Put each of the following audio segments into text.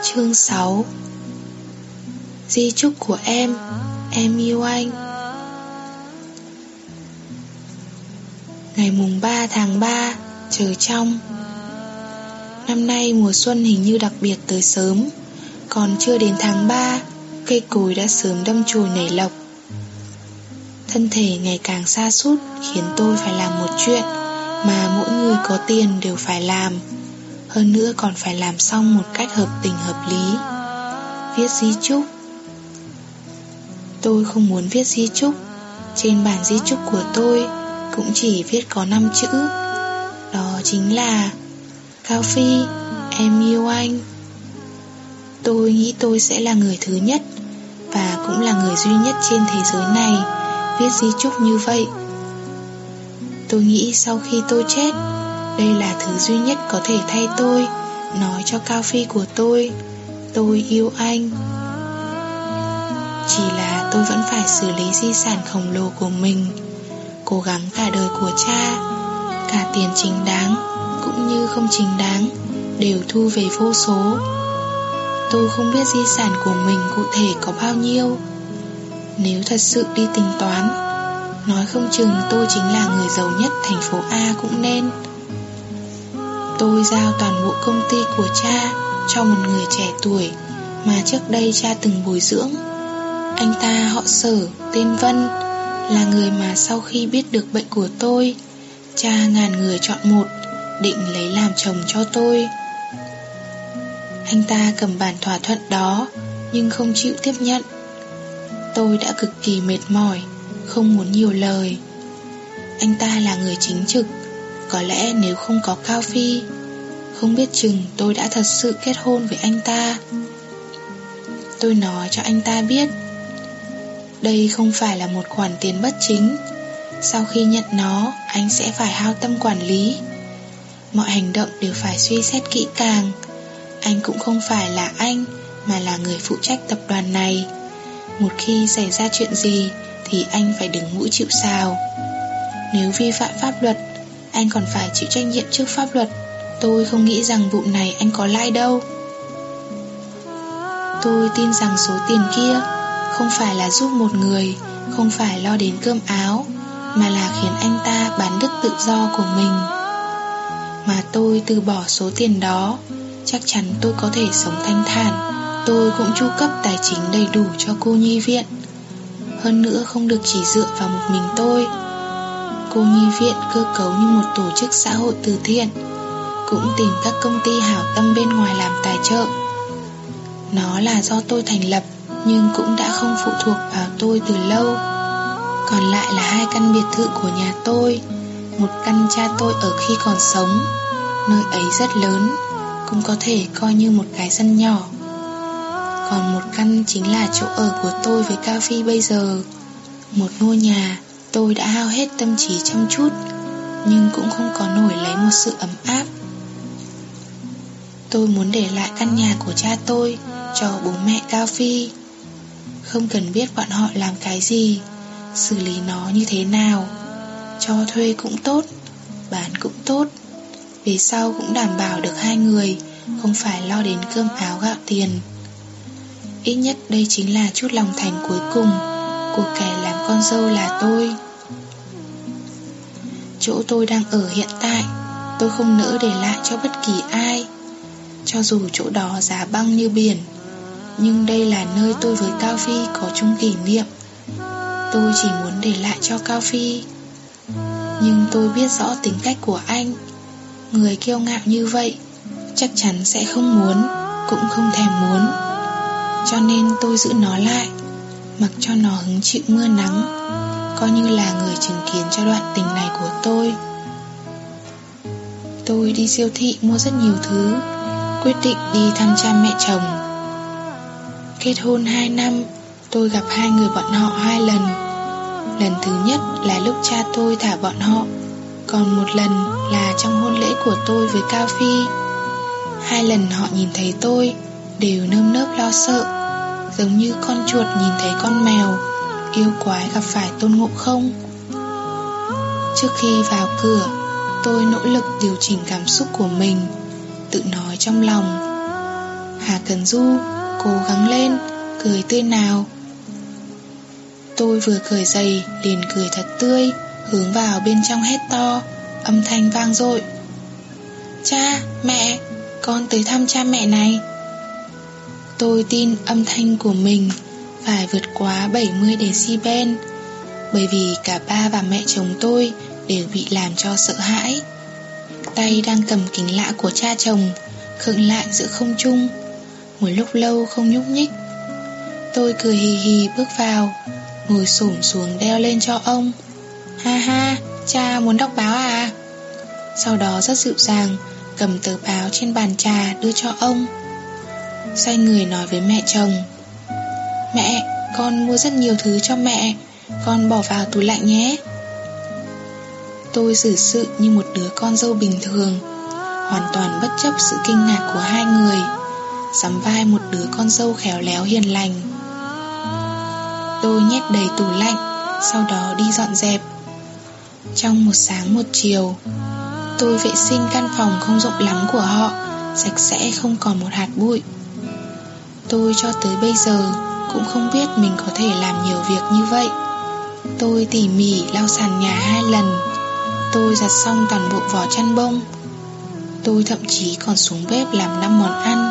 Chương 6. Di chúc của em yêu anh. Ngày mùng 3 tháng 3, trời trong. Năm nay mùa xuân hình như đặc biệt tới sớm. Còn chưa đến tháng 3, cây cối đã sớm đâm chồi nảy lộc. Thân thể ngày càng sa sút khiến tôi phải làm một chuyện mà mỗi người có tiền đều phải làm. Hơn nữa còn phải làm xong một cách hợp tình hợp lý. Viết di chúc. Tôi không muốn viết di chúc. Trên bản di chúc của tôi cũng chỉ viết có 5 chữ. Đó chính là: Cao Phi, em yêu anh. Tôi nghĩ tôi sẽ là người thứ nhất và cũng là người duy nhất trên thế giới này viết di chúc như vậy. Tôi nghĩ sau khi tôi chết, đây là thứ duy nhất có thể thay tôi nói cho Cao Phi của tôi yêu anh. Chỉ là tôi vẫn phải xử lý di sản khổng lồ của mình, cố gắng cả đời của cha. Cả tiền chính đáng cũng như không chính đáng đều thu về vô số. Tôi không biết di sản của mình cụ thể có bao nhiêu. Nếu thật sự đi tính toán, nói không chừng tôi chính là người giàu nhất thành phố A cũng nên. Tôi giao toàn bộ công ty của cha cho một người trẻ tuổi mà trước đây cha từng bồi dưỡng. Anh ta họ Sở, tên Vân, là người mà sau khi biết được bệnh của tôi, cha ngàn người chọn một định lấy làm chồng cho tôi. Anh ta cầm bản thỏa thuận đó nhưng không chịu tiếp nhận. Tôi đã cực kỳ mệt mỏi, không muốn nhiều lời. Anh ta là người chính trực. Có lẽ nếu không có Cao Phi, không biết chừng tôi đã thật sự kết hôn với anh ta. Tôi nói cho anh ta biết đây không phải là một khoản tiền bất chính. Sau khi nhận nó, anh sẽ phải hao tâm quản lý. Mọi hành động đều phải suy xét kỹ càng. Anh cũng không phải là anh, mà là người phụ trách tập đoàn này. Một khi xảy ra chuyện gì thì anh phải đứng mũi chịu sào. Nếu vi phạm pháp luật, anh còn phải chịu trách nhiệm trước pháp luật. Tôi không nghĩ rằng vụ này anh có lãi đâu. Tôi tin rằng số tiền kia không phải là giúp một người, không phải lo đến cơm áo, mà là khiến anh ta bán đứt tự do của mình. Mà tôi từ bỏ số tiền đó, chắc chắn tôi có thể sống thanh thản. Tôi cũng chu cấp tài chính đầy đủ cho cô nhi viện. Hơn nữa không được chỉ dựa vào một mình tôi. Cô nhi viện cơ cấu như một tổ chức xã hội từ thiện, cũng tìm các công ty hảo tâm bên ngoài làm tài trợ. Nó là do tôi thành lập, nhưng cũng đã không phụ thuộc vào tôi từ lâu. Còn lại là 2 căn biệt thự của nhà tôi. Một căn cha tôi ở khi còn sống, nơi ấy rất lớn, cũng có thể coi như một cái sân nhỏ. Còn một căn chính là chỗ ở của tôi với Cao Phi bây giờ. Một ngôi nhà tôi đã hao hết tâm trí chăm chút, nhưng cũng không có nổi lấy một sự ấm áp. Tôi muốn để lại căn nhà của cha tôi cho bố mẹ Cao Phi. Không cần biết bọn họ làm cái gì, xử lý nó như thế nào. Cho thuê cũng tốt, bán cũng tốt. Về sau cũng đảm bảo được 2 người không phải lo đến cơm áo gạo tiền. Ít nhất đây chính là chút lòng thành cuối cùng của kẻ làm con dâu là tôi. Chỗ tôi đang ở hiện tại, tôi không nỡ để lại cho bất kỳ ai. Cho dù chỗ đó giá băng như biển, nhưng đây là nơi tôi với Cao Phi có chung kỷ niệm. Tôi chỉ muốn để lại cho Cao Phi. Nhưng tôi biết rõ tính cách của anh. Người kiêu ngạo như vậy chắc chắn sẽ không muốn, cũng không thèm muốn. Cho nên tôi giữ nó lại, mặc cho nó hứng chịu mưa nắng, coi như là người chứng kiến cho đoạn tình này của tôi. Tôi đi siêu thị mua rất nhiều thứ, quyết định đi thăm cha mẹ chồng. Kết hôn 2 năm, tôi gặp 2 người bọn họ 2 lần. Lần thứ nhất là lúc cha tôi thả bọn họ, còn một lần là trong hôn lễ của tôi với Cao Phi. 2 lần họ nhìn thấy tôi đều nơm nớp lo sợ, giống như con chuột nhìn thấy con mèo yêu quái gặp phải Tôn Ngộ Không. Trước khi vào cửa, tôi nỗ lực điều chỉnh cảm xúc của mình, tự nói trong lòng: Hà Cần Du, cố gắng lên, cười tươi nào. Tôi vừa cởi giày liền cười thật tươi, hướng vào bên trong hét to, âm thanh vang dội: Cha, mẹ, con tới thăm cha mẹ này. Tôi tin âm thanh của mình phải vượt quá 70 decibel, bởi vì cả ba và mẹ chồng tôi đều bị làm cho sợ hãi. Tay đang cầm kính lạ của cha chồng khựng lại giữa không trung, một lúc lâu không nhúc nhích. Tôi cười hì hì bước vào, ngồi xổm xuống đeo lên cho ông. Ha ha, cha muốn đọc báo à? Sau đó rất dịu dàng cầm tờ báo trên bàn trà đưa cho ông. Xoay người nói với mẹ chồng: Mẹ, con mua rất nhiều thứ cho mẹ, con bỏ vào tủ lạnh nhé. Tôi xử sự như một đứa con dâu bình thường, hoàn toàn bất chấp sự kinh ngạc của hai người, sắm vai một đứa con dâu khéo léo hiền lành. Tôi nhét đầy tủ lạnh, sau đó đi dọn dẹp. Trong một sáng một chiều, tôi vệ sinh căn phòng không rộng lắm của họ, sạch sẽ không còn một hạt bụi. Tôi cho tới bây giờ cũng không biết mình có thể làm nhiều việc như vậy. Tôi tỉ mỉ lau sàn nhà 2 lần. Tôi giặt xong toàn bộ vỏ chăn bông. Tôi thậm chí còn xuống bếp làm 5 món ăn.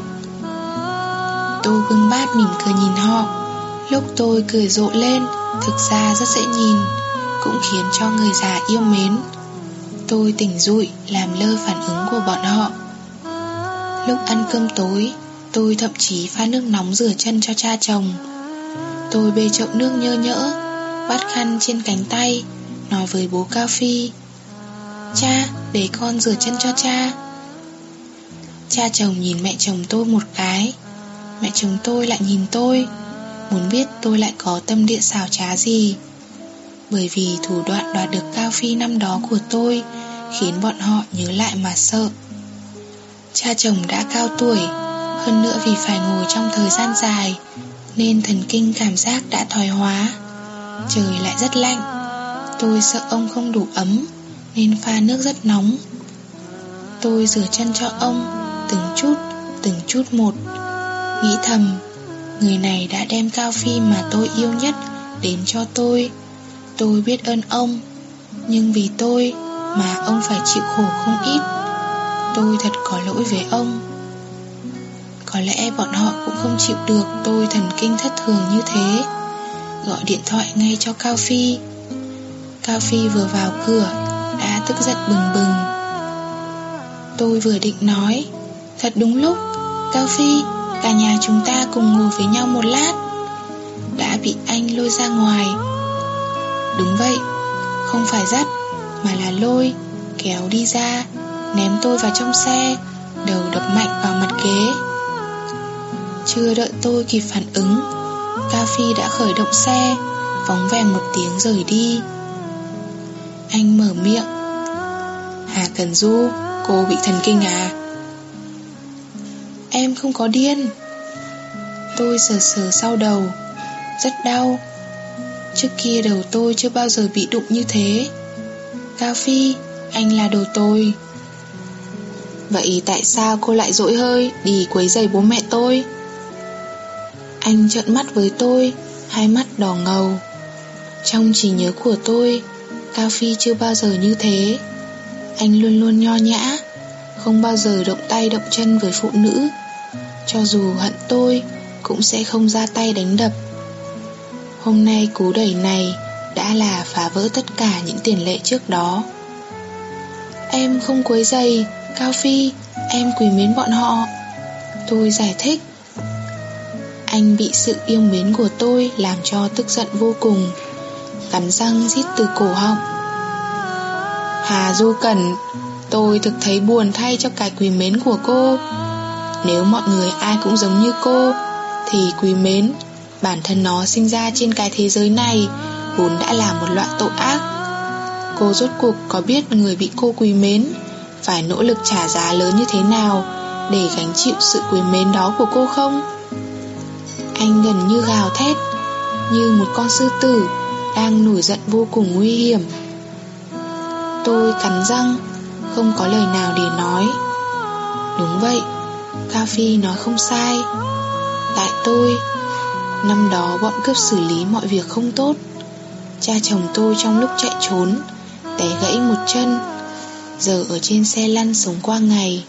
Tôi bưng bát mỉm cười nhìn họ. Lúc tôi cười rộ lên, thực ra rất dễ nhìn, cũng khiến cho người già yêu mến. Tôi tỉnh dụi làm lơ phản ứng của bọn họ. Lúc ăn cơm tối, tôi thậm chí pha nước nóng rửa chân cho cha chồng. Tôi bê chậu nước nhơ nhỡ, vắt khăn trên cánh tay, nói với bố Cao Phi: Cha, để con rửa chân cho cha. Cha chồng nhìn mẹ chồng tôi một cái. Mẹ chồng tôi lại nhìn tôi, muốn biết tôi lại có tâm địa xảo trá gì. Bởi vì thủ đoạn đoạt được Cao Phi năm đó của tôi khiến bọn họ nhớ lại mà sợ. Cha chồng đã cao tuổi, hơn nữa vì phải ngồi trong thời gian dài nên thần kinh cảm giác đã thoái hóa. Trời lại rất lạnh, tôi sợ ông không đủ ấm nên pha nước rất nóng. Tôi rửa chân cho ông từng chút một, nghĩ thầm: người này đã đem Cao Phi mà tôi yêu nhất đến cho tôi. Tôi biết ơn ông, nhưng vì tôi mà ông phải chịu khổ không ít. Tôi thật có lỗi với ông. Có lẽ bọn họ cũng không chịu được tôi thần kinh thất thường như thế. Gọi điện thoại ngay cho Cao Phi. Cao Phi vừa vào cửa đã tức giận bừng bừng. Tôi vừa định nói: thật đúng lúc, Cao Phi, cả nhà chúng ta cùng ngồi với nhau một lát, đã bị anh lôi ra ngoài. Đúng vậy, không phải dắt mà là lôi, kéo đi ra, ném tôi vào trong xe, đầu đập mạnh vào mặt ghế. Chưa đợi tôi kịp phản ứng, Cao Phi đã khởi động xe, vóng vèn một tiếng rời đi. Anh mở miệng: Hà Cần Du, cô bị thần kinh à? Em không có điên. Tôi sờ sờ sau đầu, rất đau. Trước kia đầu tôi chưa bao giờ bị đụng như thế. Cao Phi, anh là đồ tồi. Vậy tại sao cô lại dỗi hơi đi quấy rầy bố mẹ tôi? Anh trợn mắt với tôi, hai mắt đỏ ngầu. Trong trí nhớ của tôi, Cao Phi chưa bao giờ như thế. Anh luôn luôn nho nhã, không bao giờ động tay động chân với phụ nữ. Cho dù hận tôi cũng sẽ không ra tay đánh đập. Hôm nay cú đẩy này đã là phá vỡ tất cả những tiền lệ trước đó. Em không quấy rầy, Cao Phi, em quý mến bọn họ. Tôi giải thích. Anh bị sự yêu mến của tôi làm cho tức giận vô cùng, cắn răng rít từ cổ họng: Hà Du Cẩn, tôi thực thấy buồn thay cho cái quý mến của cô. Nếu mọi người ai cũng giống như cô thì quý mến, bản thân nó sinh ra trên cái thế giới này vốn đã là một loại tội ác. Cô rốt cuộc có biết người bị cô quý mến phải nỗ lực trả giá lớn như thế nào để gánh chịu sự quý mến đó của cô không? Anh gần như gào thét, như một con sư tử đang nổi giận vô cùng nguy hiểm. Tôi cắn răng, không có lời nào để nói. Đúng vậy, Cao Phi nói không sai. Tại tôi. Năm đó bọn cướp xử lý mọi việc không tốt. Cha chồng tôi trong lúc chạy trốn té gãy một chân, giờ ở trên xe lăn sống qua ngày.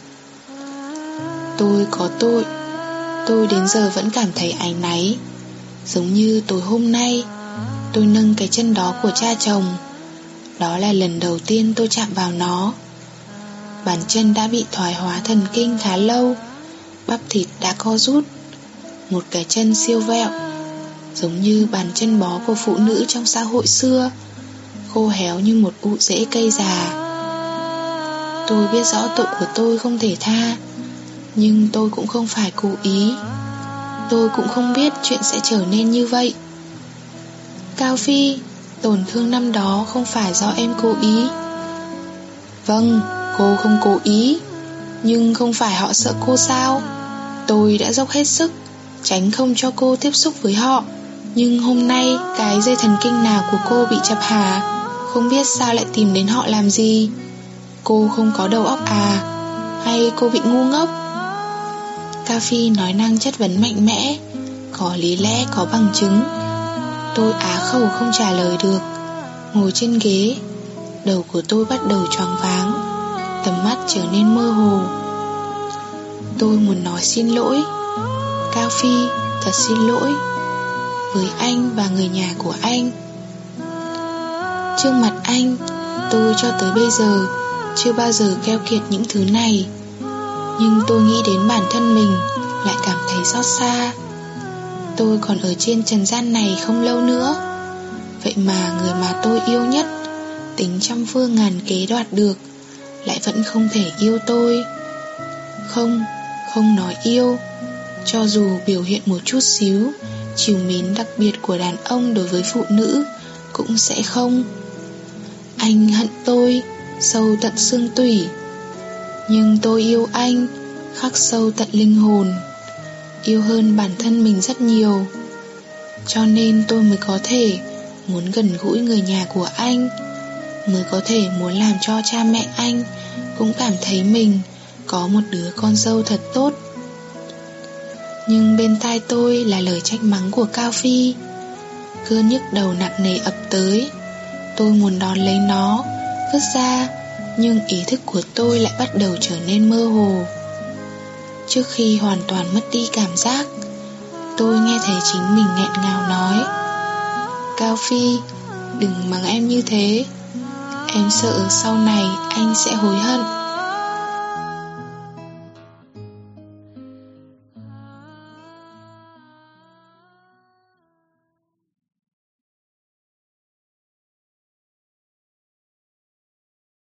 Tôi có tội. Tôi đến giờ vẫn cảm thấy áy náy. Giống như tối hôm nay tôi nâng cái chân đó của cha chồng. Đó là lần đầu tiên tôi chạm vào nó. Bàn chân đã bị thoái hóa thần kinh khá lâu, bắp thịt đã co rút. Một cái chân siêu vẹo, giống như bàn chân bó của phụ nữ trong xã hội xưa, khô héo như một ụ rễ cây già. Tôi biết rõ tội của tôi không thể tha, nhưng tôi cũng không phải cố ý. Tôi cũng không biết chuyện sẽ trở nên như vậy. Cao Phi, tổn thương năm đó không phải do em cố ý. Vâng, cô không cố ý, nhưng không phải họ sợ cô sao? Tôi đã dốc hết sức tránh không cho cô tiếp xúc với họ, nhưng hôm nay cái dây thần kinh nào của cô bị chập hả? Không biết sao lại tìm đến họ làm gì? Cô không có đầu óc à? Hay cô bị ngu ngốc? Cao Phi nói năng chất vấn mạnh mẽ, có lý lẽ, có bằng chứng. Tôi á khẩu không trả lời được. Ngồi trên ghế, đầu của tôi bắt đầu choáng váng, tầm mắt trở nên mơ hồ. Tôi muốn nói xin lỗi. Cao Phi, thật xin lỗi. Với anh và người nhà của anh. Trước mặt anh, tôi cho tới bây giờ chưa bao giờ keo kiệt những thứ này. Nhưng tôi nghĩ đến bản thân mình lại cảm thấy xót xa. Tôi còn ở trên trần gian này không lâu nữa. Vậy mà người mà tôi yêu nhất, tính trăm phương ngàn kế đoạt được, lại vẫn không thể yêu tôi. Không nói yêu. Cho dù biểu hiện một chút xíu trìu mến đặc biệt của đàn ông đối với phụ nữ, cũng sẽ không. Anh hận tôi sâu tận xương tủy, nhưng tôi yêu anh khắc sâu tận linh hồn, yêu hơn bản thân mình rất nhiều. Cho nên tôi mới có thể muốn gần gũi người nhà của anh, mới có thể muốn làm cho cha mẹ anh cũng cảm thấy mình có một đứa con dâu thật tốt. Nhưng bên tai tôi là lời trách mắng của Cao Phi. Cơn nhức đầu nặng nề ập tới. Tôi muốn đón lấy nó, vứt ra, nhưng ý thức của tôi lại bắt đầu trở nên mơ hồ. Trước khi hoàn toàn mất đi cảm giác, tôi nghe thấy chính mình nghẹn ngào nói: Cao Phi, đừng mắng em như thế. Em sợ sau này anh sẽ hối hận.